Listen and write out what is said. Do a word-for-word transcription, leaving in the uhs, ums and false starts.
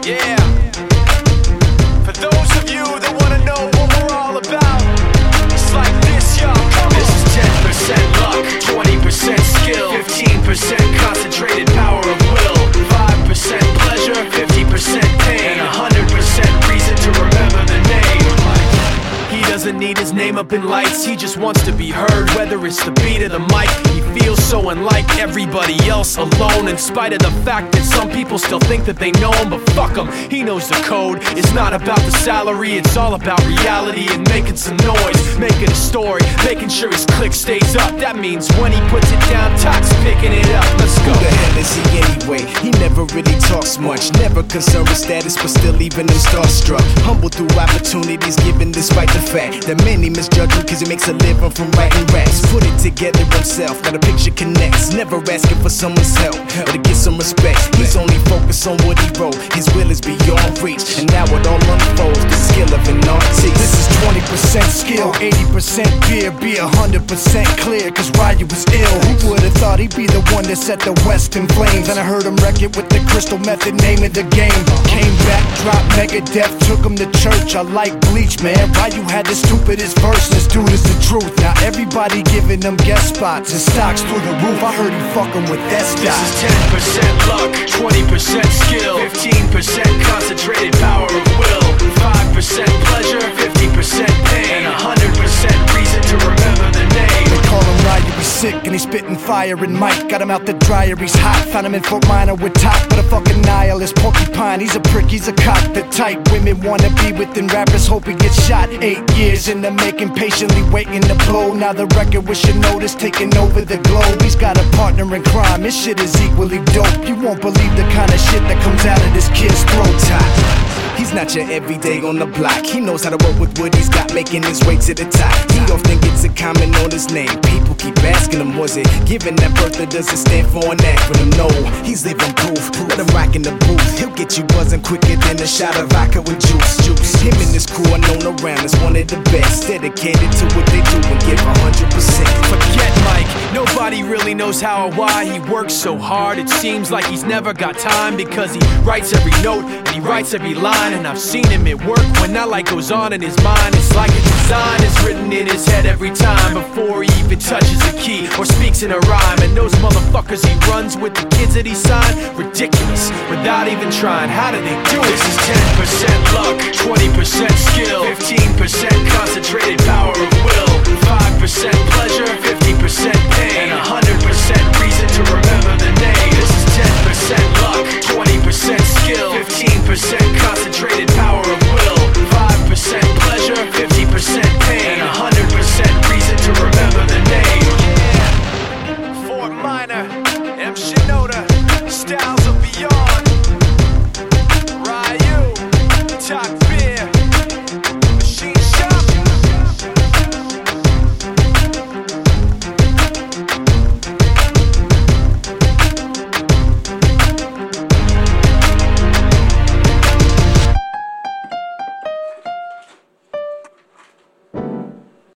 Yeah. For those of you that wanna know what we're all about, it's like this, y'all. Come on. This is ten percent luck, twenty percent skill, fifteen percent concentrated power of will, five percent pleasure, fifty percent pain, and one hundred percent reason to remember the name. He doesn't need his name up in lights, he just wants to be heard, whether it's the beat of the mic. He feels so unlike everybody else, alone, in spite of the fact that some people still think that they know him. But fuck him, he knows the code. It's not about the salary, it's all about reality and making some noise, making a story, making sure his click stays up. That means when he puts it down, Tox picking it up. Let's go. Who the hell is he anyway? He never really talks much, never concerned with status, but still leaving them starstruck. Humble through opportunities given despite the fact that many misjudge him cause he makes a living from writing raps. Put it together himself, now the picture connects. Never asking for someone's help or to get some respect. He's only focused on what he wrote, his will is beyond reach. And now it all unfolds, the skill of an artist. This is twenty percent skill, eighty percent fear, be one hundred percent clear, cause Ryu was ill. Who would've thought he'd be the one that set the West in flames? And I heard him wreck it with the Crystal Method, name of the game. Came back, dropped Megadeth, took him to church. I like Bleach, man. Ryu had the stupidest verse, this dude is the truth. Now everybody giving them guest spots and stocks through the roof. I heard he fucking with that stock. This is ten percent luck, twenty percent skill, fifteen percent concentrated power of will, five percent pleasure, fifty percent pain, and one hundred percent reason to remember the name. They call him Ryu, he's sick and he's spitting fire. And Mike got him out the dryer, he's hot. Found him in Fort Minor with top, but a fucking nihilist porcupine. He's a prick, he's a cock. The type women wanna be within rappers, hope he gets shot. Eight years in the making, patiently waiting to blow. Now the record with your notice taking over the globe. He's got a partner in crime, his shit is equally dope. You won't believe the kind of shit that comes out of this kid's throat. Top. He's not your everyday on the block. He knows how to work with what he's got, making his way to the top. He often gets a comment on his name. People keep asking him, was it given that birth or does it stand for an acronym? No, he's living proof. Let him rock in the booth. He'll get you buzzing quicker than a shot of vodka with juice. Juice. Him and his crew are known around as one of the best, dedicated to what they do and give one hundred percent. Forget Mike, nobody really knows how or why he works so hard. It seems like he's never got time because he writes every note and he writes every line. And I've seen him at work when that light goes on in his mind. It's like a design is written in his head every time before he even touches a key or speaks in a rhyme. And those motherfuckers he runs with, the kids that he signed, ridiculous, without even trying. How do they do it? This is ten percent luck, twenty percent skill, fifteen percent concentrated power of will, five percent pleasure, fifty percent pain, and one hundred percent reason to remember the name. This is